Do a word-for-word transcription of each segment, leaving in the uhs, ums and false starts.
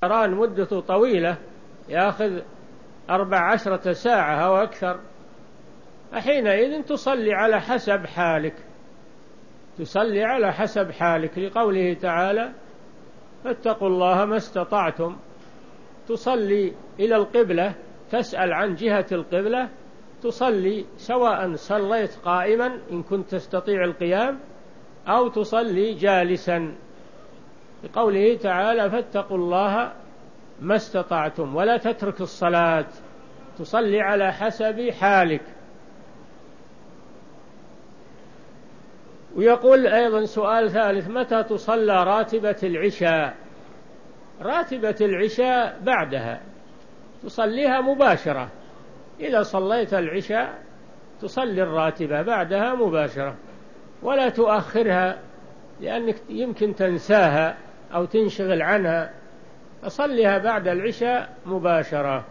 طيران مدته طويلة يأخذ أربع عشرة ساعة أو أكثر، حينئذ تصلي على حسب حالك، تصلي على حسب حالك، لقوله تعالى فاتقوا الله ما استطعتم. تصلي إلى القبلة، تسأل عن جهة القبلة، تصلي سواء صليت قائما إن كنت تستطيع القيام أو تصلي جالسا، لقوله تعالى فاتقوا الله ما استطعتم، ولا تترك الصلاة، تصلي على حسب حالك. ويقول أيضا سؤال ثالث: متى تصلى راتبة العشاء؟ راتبة العشاء بعدها، تصليها مباشرة، إذا صليت العشاء تصلي الراتبة بعدها مباشرة، ولا تؤخرها لأنك يمكن تنساها أو تنشغل عنها، أصليها بعد العشاء مباشرة.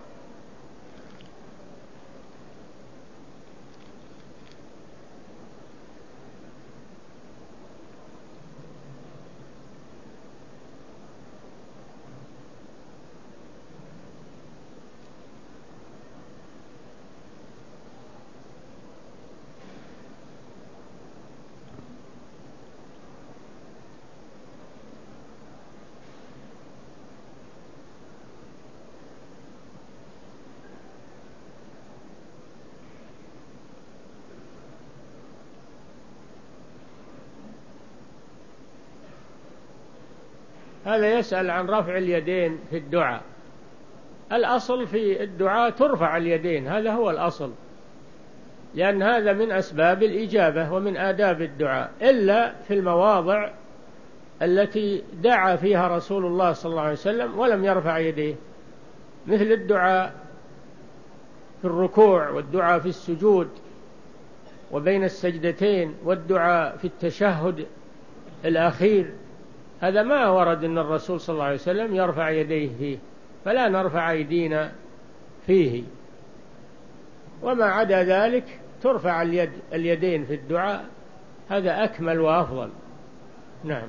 هذا يسأل عن رفع اليدين في الدعاء. الأصل في الدعاء ترفع اليدين، هذا هو الأصل، لأن هذا من أسباب الإجابة ومن آداب الدعاء، إلا في المواضع التي دعا فيها رسول الله صلى الله عليه وسلم ولم يرفع يديه، مثل الدعاء في الركوع، والدعاء في السجود وبين السجدتين، والدعاء في التشهد الأخير، هذا ما ورد أن الرسول صلى الله عليه وسلم يرفع يديه فيه، فلا نرفع أيدينا فيه. وما عدا ذلك ترفع اليد اليدين في الدعاء، هذا أكمل وأفضل. نعم.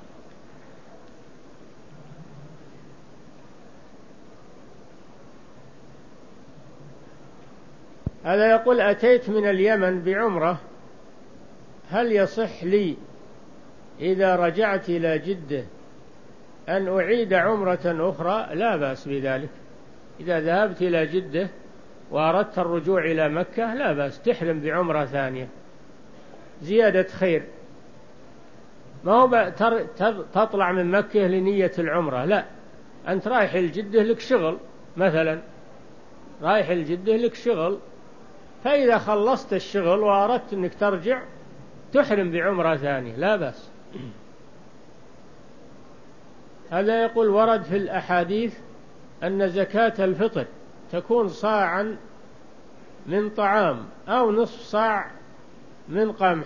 هذا يقول: أتيت من اليمن بعمرة، هل يصح لي إذا رجعت إلى جدة أن أعيد عمرة أخرى؟ لا بأس بذلك، إذا ذهبت إلى جدة وأردت الرجوع إلى مكة لا بأس، تحرم بعمرة ثانية، زيادة خير. ما هو تطلع من مكة لنية العمرة، لا، أنت رايح الجدة لك شغل، مثلا رايح الجدة لك شغل، فإذا خلصت الشغل وأردت أنك ترجع تحرم بعمرة ثانية، لا بأس. هذا يقول: ورد في الأحاديث أن زكاة الفطر تكون صاعا من طعام أو نصف صاع من قمح،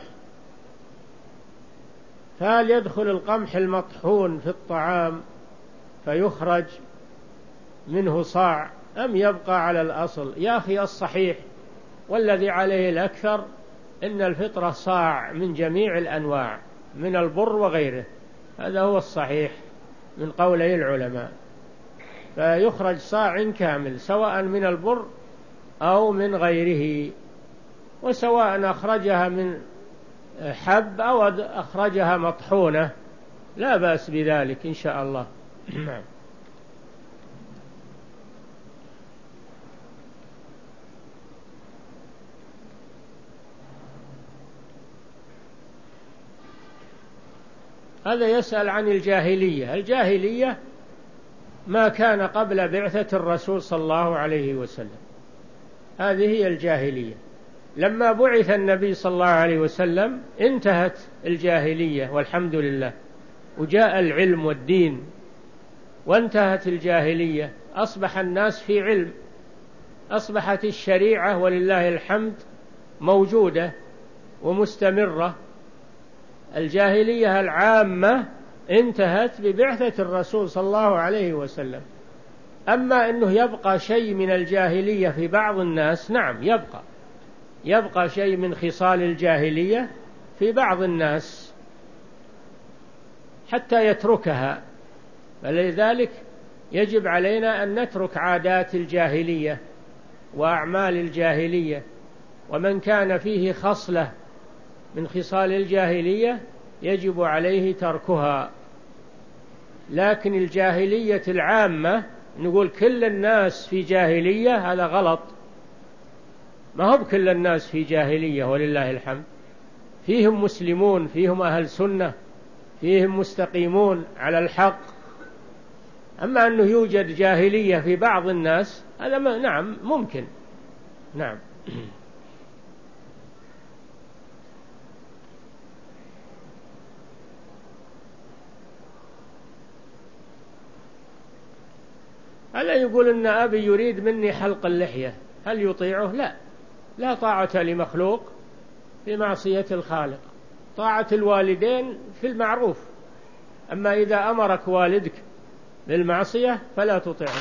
فهل يدخل القمح المطحون في الطعام فيخرج منه صاع أم يبقى على الأصل؟ يا أخي الصحيح والذي عليه الأكثر إن الفطرة صاع من جميع الأنواع من البر وغيره، هذا هو الصحيح من قولي العلماء، فيخرج صاع كامل سواء من البر أو من غيره، وسواء أخرجها من حب أو أخرجها مطحونة لا بأس بذلك إن شاء الله. هذا يسأل عن الجاهلية. الجاهلية ما كان قبل بعثة الرسول صلى الله عليه وسلم، هذه هي الجاهلية. لما بعث النبي صلى الله عليه وسلم انتهت الجاهلية والحمد لله، وجاء العلم والدين وانتهت الجاهلية، أصبح الناس في علم، أصبحت الشريعة ولله الحمد موجودة ومستمرة. الجاهلية العامة انتهت ببعثة الرسول صلى الله عليه وسلم. أما أنه يبقى شيء من الجاهلية في بعض الناس، نعم يبقى يبقى شيء من خصال الجاهلية في بعض الناس حتى يتركها، فلذلك يجب علينا أن نترك عادات الجاهلية وأعمال الجاهلية، ومن كان فيه خصلة من خصال الجاهلية يجب عليه تركها. لكن الجاهلية العامة نقول كل الناس في جاهلية، هذا غلط. ما هو كل الناس في جاهلية ولله الحمد، فيهم مسلمون، فيهم أهل سنة، فيهم مستقيمون على الحق. أما أنه يوجد جاهلية في بعض الناس هذا نعم ممكن. نعم. هذا يقول إن أبي يريد مني حلق اللحية، هل يطيعه؟ لا، لا طاعة لمخلوق في معصية الخالق، طاعة الوالدين في المعروف. أما إذا أمرك والدك بالمعصية فلا تطيعه.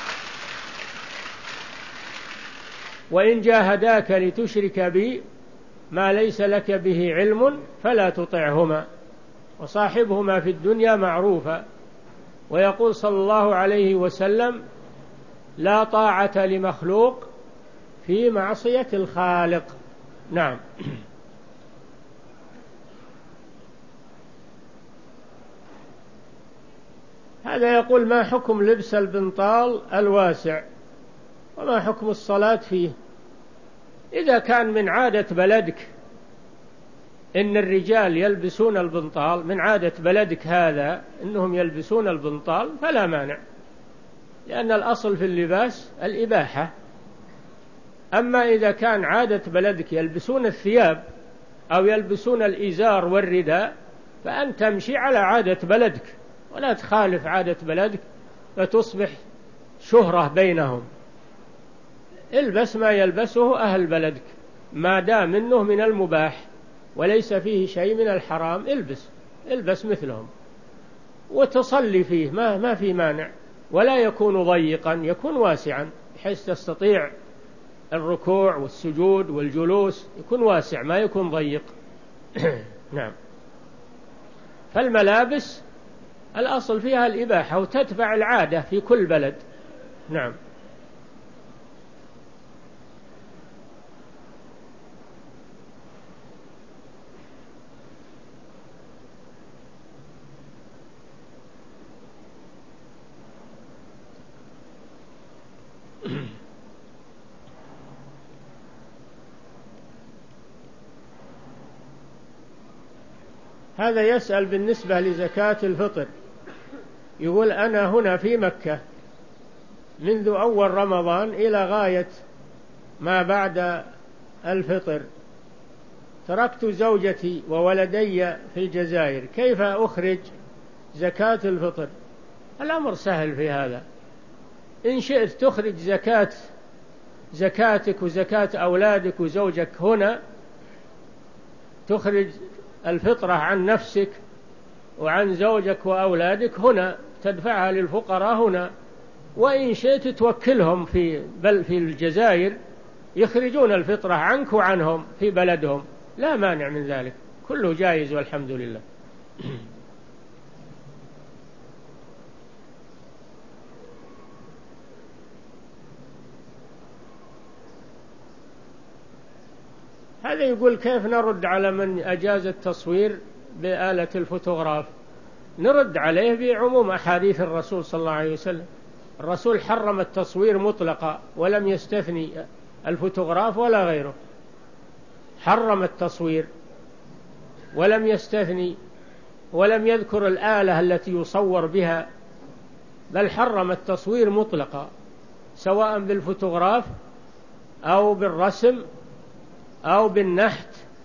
وإن جاهداك لتشرك بي ما ليس لك به علم فلا تطعهما وصاحبهما في الدنيا معروفا. ويقول صلى الله عليه وسلم: لا طاعة لمخلوق في معصية الخالق. نعم. هذا يقول: ما حكم لبس البنطال الواسع وما حكم الصلاة فيه؟ إذا كان من عادة بلدك إن الرجال يلبسون البنطال، من عادة بلدك هذا إنهم يلبسون البنطال، فلا مانع، لأن الأصل في اللباس الإباحة. أما إذا كان عادة بلدك يلبسون الثياب أو يلبسون الإزار والرداء فأنت تمشي على عادة بلدك ولا تخالف عادة بلدك فتصبح شهرة بينهم. البس ما يلبسه أهل بلدك ما دام منه من المباح وليس فيه شيء من الحرام، البس البس مثلهم وتصلي فيه، ما ما في مانع. ولا يكون ضيقا، يكون واسعا بحيث تستطيع الركوع والسجود والجلوس، يكون واسع ما يكون ضيق. نعم. فالملابس الأصل فيها الإباحة وتتبع العادة في كل بلد. نعم. هذا يسأل بالنسبة لزكاة الفطر، يقول: أنا هنا في مكة منذ أول رمضان إلى غاية ما بعد الفطر، تركت زوجتي وولدي في الجزائر، كيف أخرج زكاة الفطر؟ الأمر سهل في هذا. إن شئت تخرج زكاة زكاتك وزكاة أولادك وزوجك هنا، تخرج الفطرة عن نفسك وعن زوجك وأولادك هنا، تدفعها للفقراء هنا. وإن شئت توكلهم في بل في الجزائر يخرجون الفطرة عنك وعنهم في بلدهم، لا مانع من ذلك، كله جائز والحمد لله. هذا يقول: كيف نرد على من أجاز التصوير بآلة الفوتوغراف؟ نرد عليه بعموم أحاديث الرسول صلى الله عليه وسلم. الرسول حرم التصوير مطلقا ولم يستثني الفوتوغراف ولا غيره، حرم التصوير ولم يستثني ولم يذكر الآلة التي يصور بها، بل حرم التصوير مطلقا سواء بالفوتوغراف أو بالرسم أو بالنحت،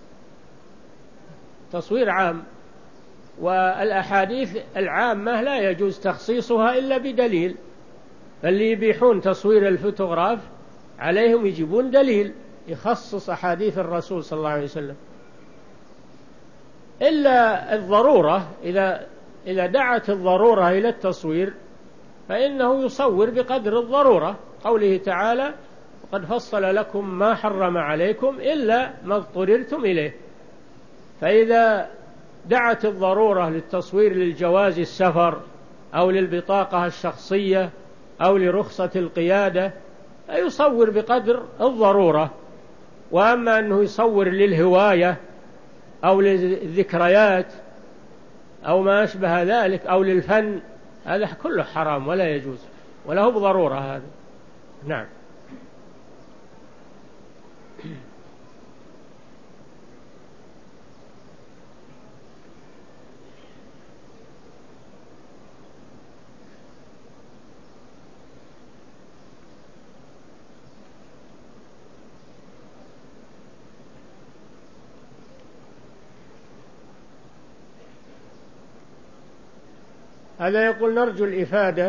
تصوير عام. والأحاديث العامة لا يجوز تخصيصها إلا بدليل، فاللي يبيحون تصوير الفوتوغراف عليهم يجيبون دليل يخصص أحاديث الرسول صلى الله عليه وسلم. إلا الضرورة، إذا إذا دعت الضرورة إلى التصوير فإنه يصور بقدر الضرورة، قوله تعالى: وقد فصل لكم ما حرم عليكم إلا ما اضطررتم إليه. فإذا دعت الضرورة للتصوير للجواز السفر أو للبطاقة الشخصية أو لرخصة القيادة، يصور بقدر الضرورة. وأما أنه يصور للهواية أو للذكريات أو ما أشبه ذلك أو للفن، هذا كله حرام ولا يجوز ولا هو بضرورة هذا. نعم. هذا يقول: نرجو الإفادة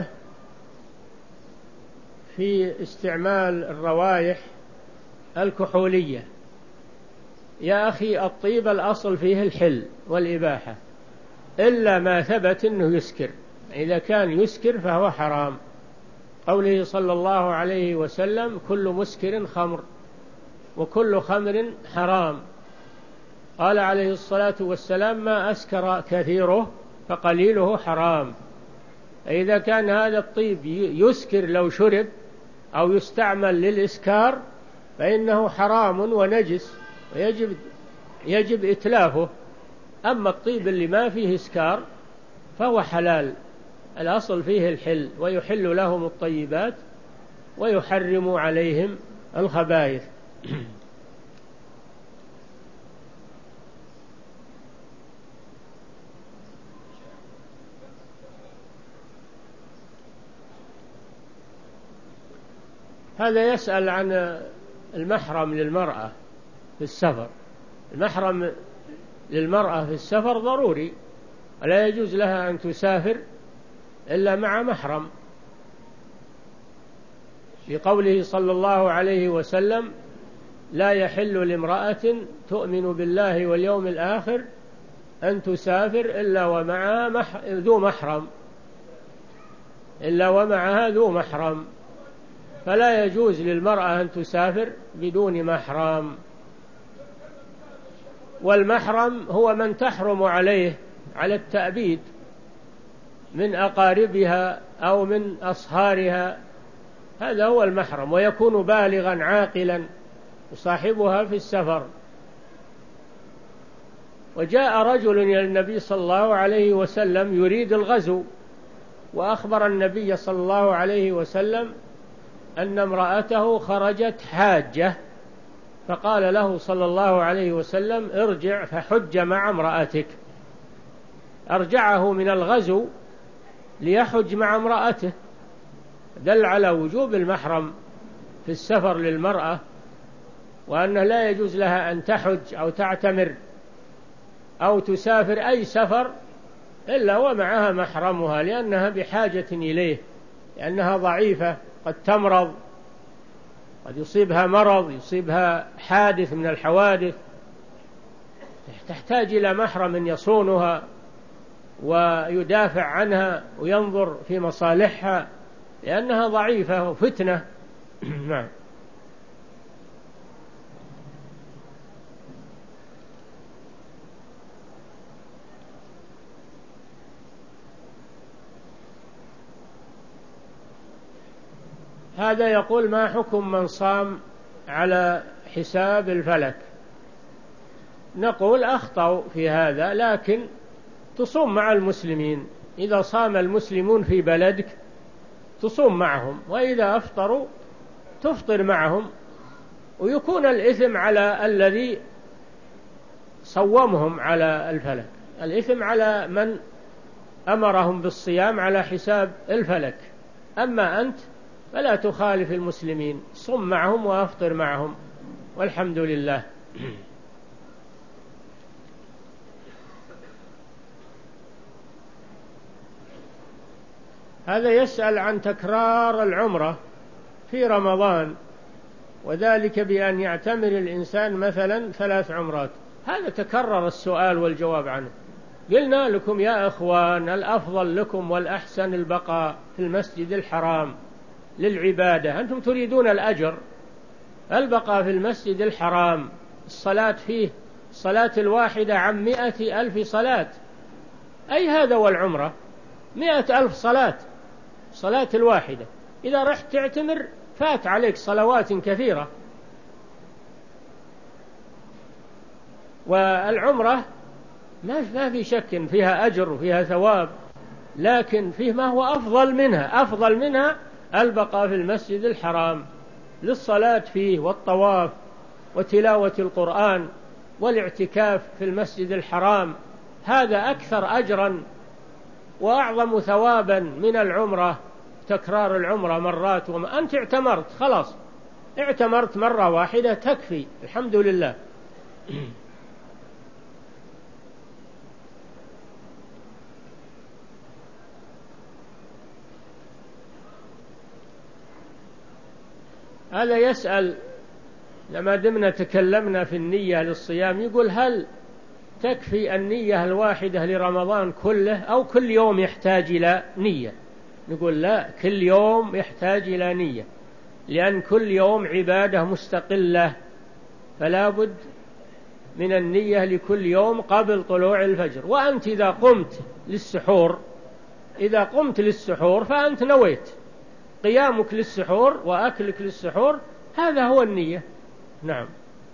في استعمال الروائح الكحولية. يا أخي، الطيب الأصل فيه الحل والإباحة إلا ما ثبت أنه يسكر، إذا كان يسكر فهو حرام. قوله صلى الله عليه وسلم: كل مسكر خمر وكل خمر حرام. قال عليه الصلاة والسلام: ما أسكر كثيره فقليله حرام. إذا كان هذا الطيب يسكر لو شرب أو يستعمل للإسكار فإنه حرام ونجس ويجب يجب إتلافه. أما الطيب اللي ما فيه إسكار فهو حلال، الأصل فيه الحل، ويحل لهم الطيبات ويحرم عليهم الخبائث. هذا يسأل عن المحرم للمرأة في السفر. المحرم للمرأة في السفر ضروري، ولا يجوز لها أن تسافر إلا مع محرم، لقوله صلى الله عليه وسلم: لا يحل لامرأة تؤمن بالله واليوم الآخر أن تسافر إلا ومعها مح... ذو محرم إلا ومعها ذو محرم فلا يجوز للمرأة أن تسافر بدون محرم. والمحرم هو من تحرم عليه على التأبيد من أقاربها أو من أصهارها، هذا هو المحرم، ويكون بالغا عاقلا يصاحبها في السفر. وجاء رجل إلى النبي صلى الله عليه وسلم يريد الغزو، وأخبر النبي صلى الله عليه وسلم أن امرأته خرجت حاجة، فقال له صلى الله عليه وسلم: ارجع فحج مع امرأتك. أرجعه من الغزو ليحج مع امرأته، دل على وجوب المحرم في السفر للمرأة، وأنه لا يجوز لها أن تحج أو تعتمر أو تسافر أي سفر إلا ومعها محرمها، لأنها بحاجة إليه، لأنها ضعيفة، قد تمرض، قد يصيبها مرض، يصيبها حادث من الحوادث، تحتاج إلى محرم يصونها ويدافع عنها وينظر في مصالحها، لأنها ضعيفة وفتنة. نعم. هذا يقول: ما حكم من صام على حساب الفلك؟ نقول: أخطأوا في هذا، لكن تصوم مع المسلمين. إذا صام المسلمون في بلدك تصوم معهم، وإذا أفطروا تفطر معهم، ويكون الإثم على الذي صومهم على الفلك، الإثم على من أمرهم بالصيام على حساب الفلك. أما أنت فلا تخالف المسلمين، صم معهم وأفطر معهم، والحمد لله. هذا يسأل عن تكرار العمرة في رمضان، وذلك بأن يعتمر الإنسان مثلا ثلاث عمرات. هذا تكرر السؤال والجواب عنه. قلنا لكم يا أخوان: الأفضل لكم والأحسن البقاء في المسجد الحرام للعبادة، أنتم تريدون الأجر، البقاء في المسجد الحرام، الصلاة فيه، الصلاة الواحدة عن مئة ألف صلاة، أي هذا والعمرة. مئة ألف صلاة، صلاة الواحدة. إذا رحت تعتمر فات عليك صلوات كثيرة. والعمرة ما في شك فيها أجر وفيها ثواب، لكن فيه ما هو أفضل منها. أفضل منها البقاء في المسجد الحرام للصلاة فيه والطواف وتلاوة القرآن والاعتكاف في المسجد الحرام. هذا أكثر أجرا وأعظم ثوابا من العمرة، تكرار العمرة مرات. وما أنت اعتمرت خلاص، اعتمرت مرة واحدة تكفي، الحمد لله. هذا يسأل لما دمنا تكلمنا في النية للصيام، يقول هل تكفي النية الواحدة لرمضان كله أو كل يوم يحتاج إلى نية؟ نقول لا، كل يوم يحتاج إلى نية، لأن كل يوم عبادة مستقلة، فلا بد من النية لكل يوم قبل طلوع الفجر. وأنت إذا قمت للسحور إذا قمت للسحور فأنت نويت قيامك للسحور وأكلك للسحور، هذا هو النية. نعم.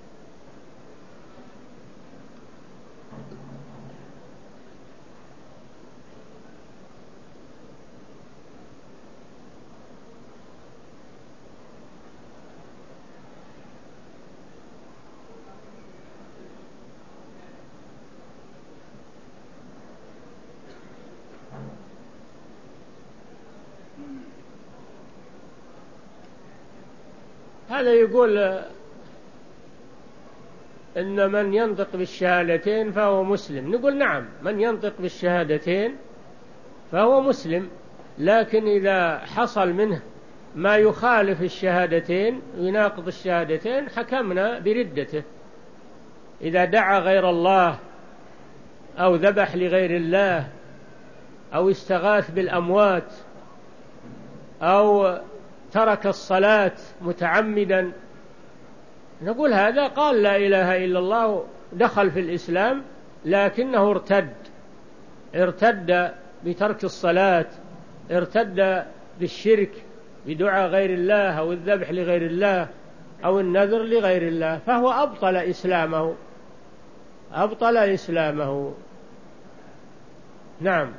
هذا يقول إن من ينطق بالشهادتين فهو مسلم. نقول نعم، من ينطق بالشهادتين فهو مسلم، لكن إذا حصل منه ما يخالف الشهادتين ويناقض الشهادتين حكمنا بردته. إذا دعا غير الله أو ذبح لغير الله أو استغاث بالأموات أو ترك الصلاة متعمدا، نقول هذا قال لا إله إلا الله، دخل في الإسلام لكنه ارتد ارتد بترك الصلاة، ارتد بالشرك بدعاء غير الله أو الذبح لغير الله أو النذر لغير الله، فهو أبطل إسلامه أبطل إسلامه. نعم.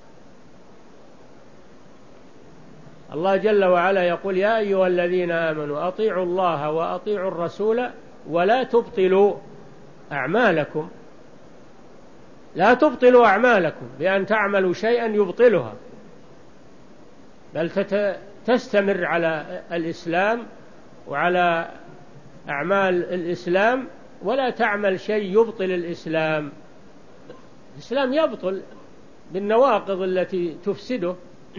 الله جل وعلا يقول يا أيها الذين آمنوا أطيعوا الله وأطيعوا الرسول ولا تبطلوا أعمالكم. لا تبطلوا أعمالكم بأن تعملوا شيئا يبطلها، بل تستمر على الإسلام وعلى أعمال الإسلام، ولا تعمل شيء يبطل الإسلام. الإسلام يبطل بالنواقض التي تفسده.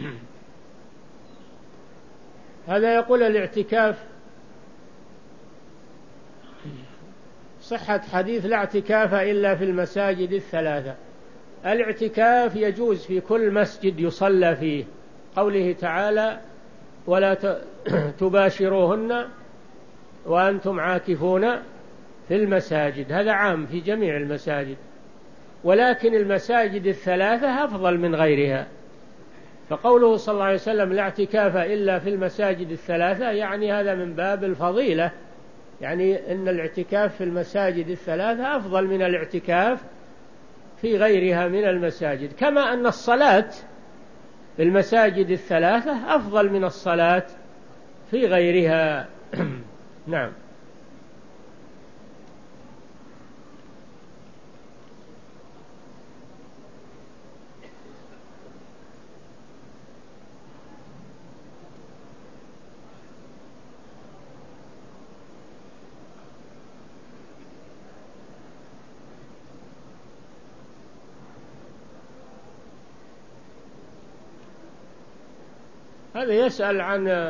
هذا يقول الاعتكاف صحة حديث لا اعتكاف إلا في المساجد الثلاثة. الاعتكاف يجوز في كل مسجد يصلى فيه، قوله تعالى ولا تباشروهن وأنتم عاكفون في المساجد، هذا عام في جميع المساجد، ولكن المساجد الثلاثة أفضل من غيرها. فقوله صلى الله عليه وسلم لا اعتكاف إلا في المساجد الثلاثة، يعني هذا من باب الفضيلة، يعني أن الاعتكاف في المساجد الثلاثة أفضل من الاعتكاف في غيرها من المساجد، كما أن الصلاة في المساجد الثلاثة أفضل من الصلاة في غيرها. نعم. هذا يسأل عن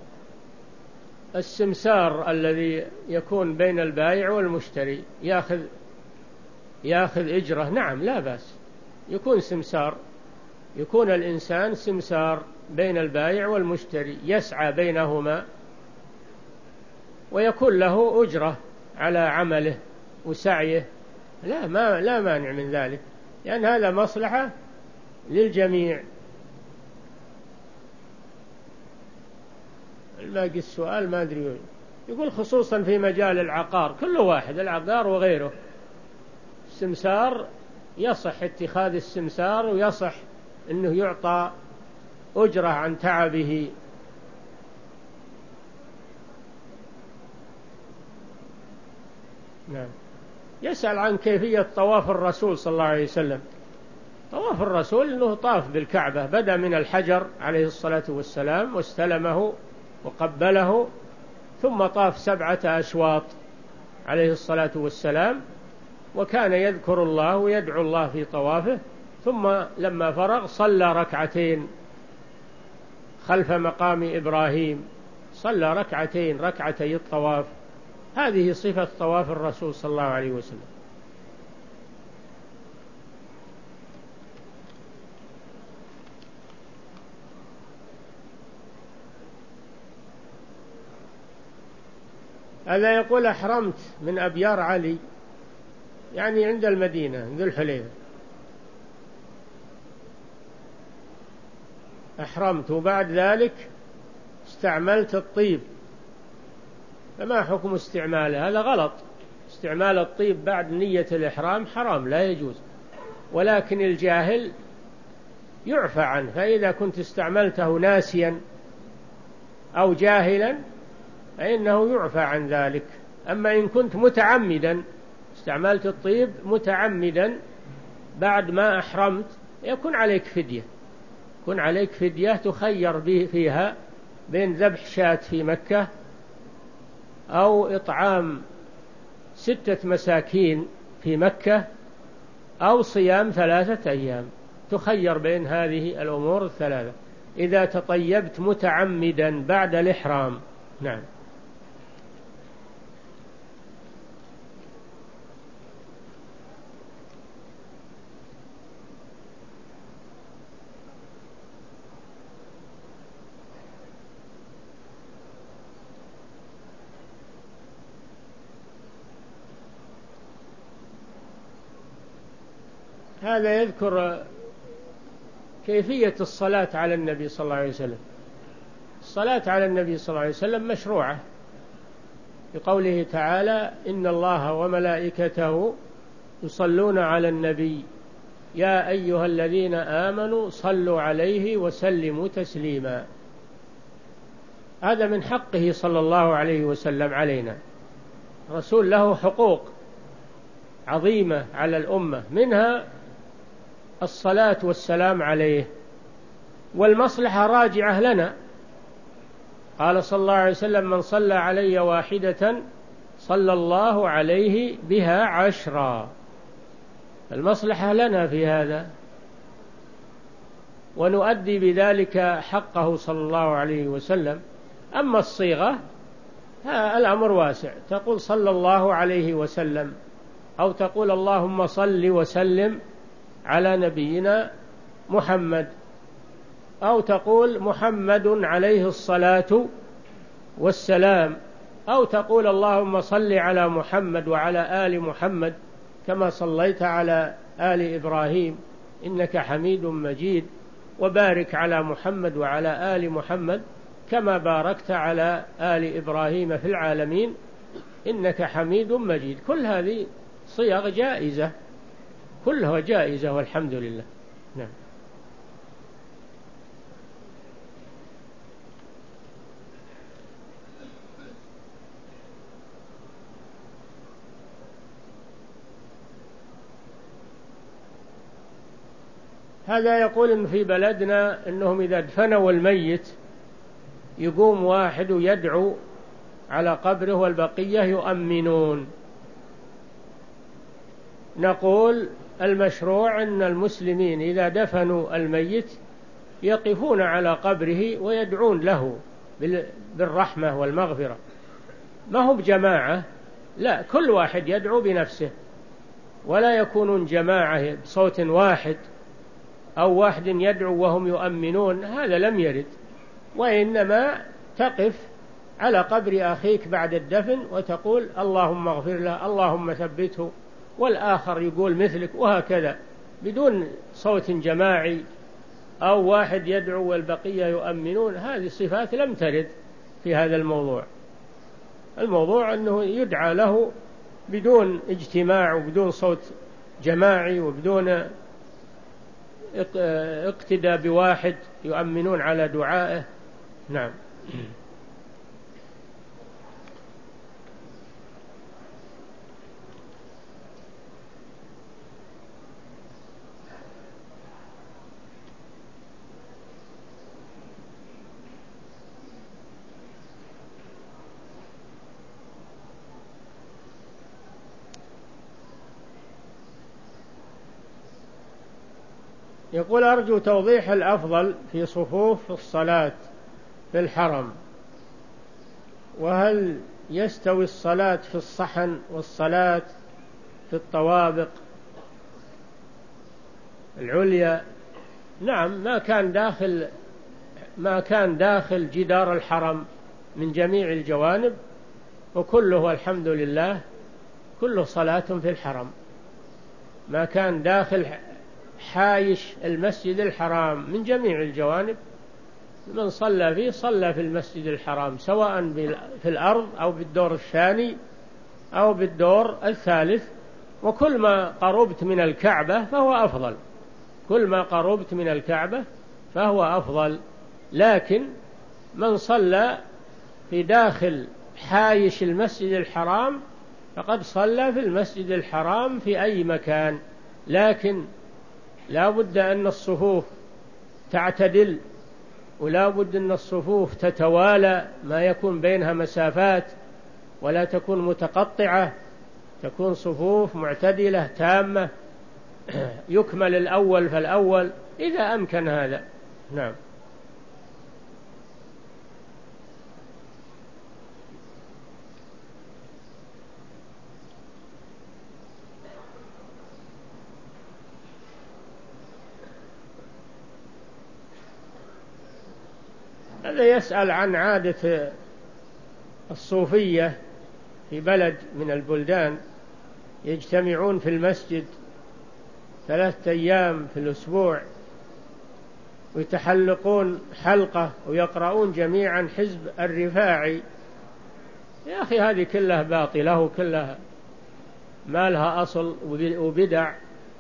السمسار الذي يكون بين البائع والمشتري، يأخذ يأخذ إجرة. نعم لا بأس، يكون سمسار، يكون الإنسان سمسار بين البائع والمشتري، يسعى بينهما ويكون له أجرة على عمله وسعيه، لا ما لا مانع من ذلك، لأن هذا مصلحة للجميع. باقي السؤال ما أدري. يقول خصوصا في مجال العقار، كل واحد العقار وغيره، السمسار يصح اتخاذ السمسار ويصح أنه يعطى أجرة عن تعبه. نعم. يسأل عن كيفية طواف الرسول صلى الله عليه وسلم. طواف الرسول أنه طاف بالكعبة، بدأ من الحجر عليه الصلاة والسلام واستلمه وقبله، ثم طاف سبعة أشواط عليه الصلاة والسلام، وكان يذكر الله ويدعو الله في طوافه، ثم لما فرغ صلى ركعتين خلف مقام إبراهيم، صلى ركعتين ركعتي الطواف. هذه صفة طواف الرسول صلى الله عليه وسلم. هذا يقول أحرمت من أبيار علي، يعني عند المدينة ذو الحليفة، أحرمت وبعد ذلك استعملت الطيب، فما حكم استعماله؟ هذا غلط. استعمال الطيب بعد نية الإحرام حرام، لا يجوز، ولكن الجاهل يعفى عنه، فإذا كنت استعملته ناسيا أو جاهلا فإنه يعفى عن ذلك. أما إن كنت متعمدا استعملت الطيب متعمدا بعد ما أحرمت، يكون عليك فدية، يكون عليك فدية تخير فيها بين ذبح شاة في مكة أو إطعام ستة مساكين في مكة أو صيام ثلاثة أيام، تخير بين هذه الأمور الثلاثة إذا تطيبت متعمدا بعد الإحرام. نعم. هذا يذكر كيفية الصلاة على النبي صلى الله عليه وسلم. الصلاة على النبي صلى الله عليه وسلم مشروعة بقوله تعالى: إن الله وملائكته يصلون على النبي يا أيها الذين آمنوا صلوا عليه وسلموا تسليما. هذا من حقه صلى الله عليه وسلم علينا. الرسول له حقوق عظيمة على الأمة، منها الصلاة والسلام عليه، والمصلحة راجعة لنا. قال صلى الله عليه وسلم: من صلى علي واحدة صلى الله عليه بها عشرا. المصلحة لنا في هذا، ونؤدي بذلك حقه صلى الله عليه وسلم. أما الصيغة الأمر واسع، تقول صلى الله عليه وسلم، أو تقول اللهم صل وسلم على نبينا محمد، أو تقول محمد عليه الصلاة والسلام، أو تقول اللهم صل على محمد وعلى آل محمد كما صليت على آل إبراهيم إنك حميد مجيد، وبارك على محمد وعلى آل محمد كما باركت على آل إبراهيم في العالمين إنك حميد مجيد. كل هذه صيغ جائزة، كلها جائزة والحمد لله. نعم. هذا يقول إن في بلدنا إنهم إذا دفنوا الميت يقوم واحد يدعو على قبره والبقية يؤمنون. نقول المشروع أن المسلمين إذا دفنوا الميت يقفون على قبره ويدعون له بالرحمة والمغفرة، ما هو بجماعة، لا، كل واحد يدعو بنفسه، ولا يكونون جماعة بصوت واحد أو واحد يدعو وهم يؤمنون، هذا لم يرد. وإنما تقف على قبر أخيك بعد الدفن وتقول اللهم اغفر له، اللهم ثبته، والآخر يقول مثلك، وهكذا بدون صوت جماعي أو واحد يدعو والبقية يؤمنون. هذه الصفات لم ترد في هذا الموضوع. الموضوع أنه يدعى له بدون اجتماع وبدون صوت جماعي وبدون اقتداء بواحد يؤمنون على دعائه. نعم. يقول أرجو توضيح الأفضل في صفوف الصلاة في الحرم، وهل يستوي الصلاة في الصحن والصلاة في الطوابق العليا؟ نعم، ما كان داخل ما كان داخل جدار الحرم من جميع الجوانب، وكله الحمد لله كله صلاة في الحرم. ما كان داخل حايش المسجد الحرام من جميع الجوانب، من صلى فيه صلى في المسجد الحرام، سواء في الأرض أو بالدور الثاني أو بالدور الثالث. وكل ما قربت من الكعبة فهو أفضل، كل ما قربت من الكعبة فهو أفضل. لكن من صلى في داخل حايش المسجد الحرام فقد صلى في المسجد الحرام في أي مكان، لكن لا بد أن الصفوف تعتدل، ولا بد أن الصفوف تتوالى، ما يكون بينها مسافات ولا تكون متقطعة، تكون صفوف معتدلة تامة، يكمل الأول فالأول إذا أمكن هذا. نعم. هذا يسأل عن عادة الصوفية في بلد من البلدان، يجتمعون في المسجد ثلاثة أيام في الأسبوع ويتحلقون حلقة ويقرؤون جميعا حزب الرفاعي. يا أخي هذه كلها باطلة وكلها ما لها أصل وبدع،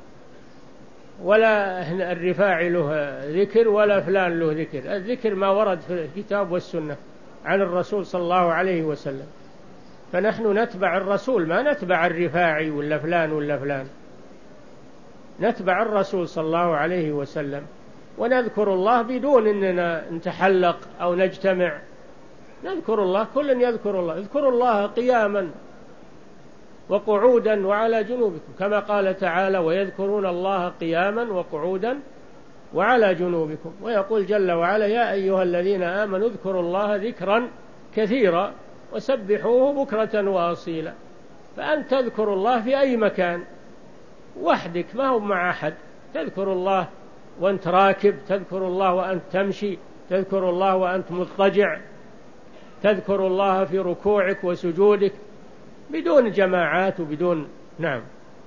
ولا الرفاعي له ذكر ولا فلان له ذكر. الذكر ما ورد في الكتاب والسنة عن الرسول صلى الله عليه وسلم، فنحن نتبع الرسول ما نتبع الرفاعي ولا فلان ولا فلان، نتبع الرسول صلى الله عليه وسلم ونذكر الله بدون أننا نتحلق أو نجتمع. نذكر الله، كل يذكر الله، اذكروا الله قياما وقعودا وعلى جنوبكم، كما قال تعالى ويذكرون الله قياما وقعودا وعلى جنوبكم. ويقول جل وعلا يا أيها الذين آمنوا اذكروا الله ذكرا كثيرا وسبحوه بكرة وأصيلا. فأنت تذكر الله في أي مكان وحدك، ما هو مع أحد. تذكر الله وأنت راكب، تذكر الله وأنت تمشي، تذكر الله وأنت مضطجع، تذكر الله في ركوعك وسجودك بدون جماعات وبدون. نعم.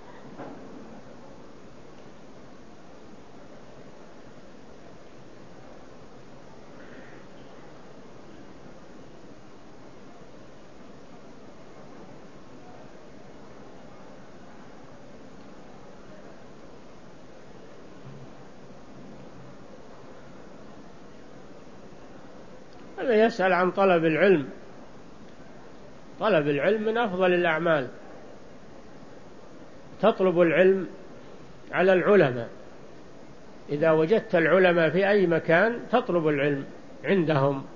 هذا يسأل عن طلب العلم. طلب العلم من أفضل الأعمال، تطلب العلم على العلماء. إذا وجدت العلماء في أي مكان تطلب العلم عندهم،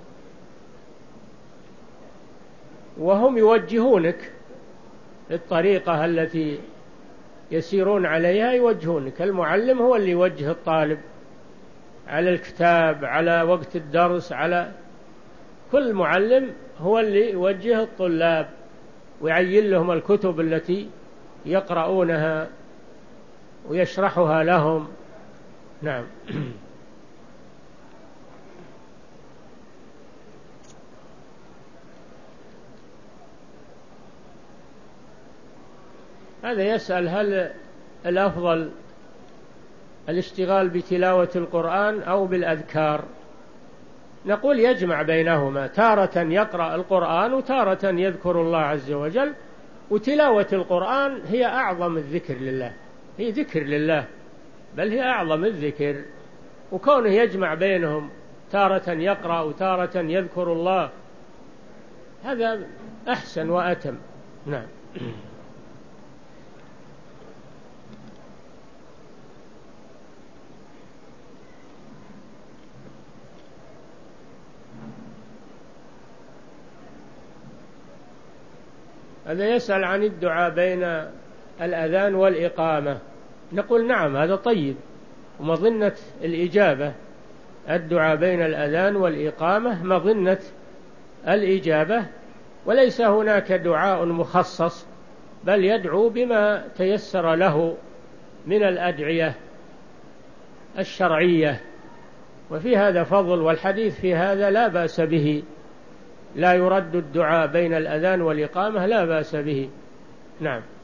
وهم يوجهونك الطريقة التي يسيرون عليها، يوجهونك. المعلم هو اللي يوجه الطالب على الكتاب، على وقت الدرس، على كل معلم هو اللي يوجه الطلاب ويعين لهم الكتب التي يقرؤونها ويشرحها لهم. نعم. هذا يسأل هل الأفضل الاشتغال بتلاوة القرآن أو بالأذكار؟ نقول يجمع بينهما، تارة يقرأ القرآن وتارة يذكر الله عز وجل. وتلاوة القرآن هي أعظم الذكر لله، هي ذكر لله، بل هي أعظم الذكر. وكونه يجمع بينهم، تارة يقرأ وتارة يذكر الله، هذا أحسن وأتم. نعم. هذا يسأل عن الدعاء بين الأذان والإقامة. نقول نعم، هذا طيب، ومظنة الإجابة الدعاء بين الأذان والإقامة مظنة الإجابة، وليس هناك دعاء مخصص، بل يدعو بما تيسر له من الأدعية الشرعية، وفي هذا فضل، والحديث في هذا لا بأس به، لا يرد الدعاء بين الأذان والإقامة، لا بأس به. نعم.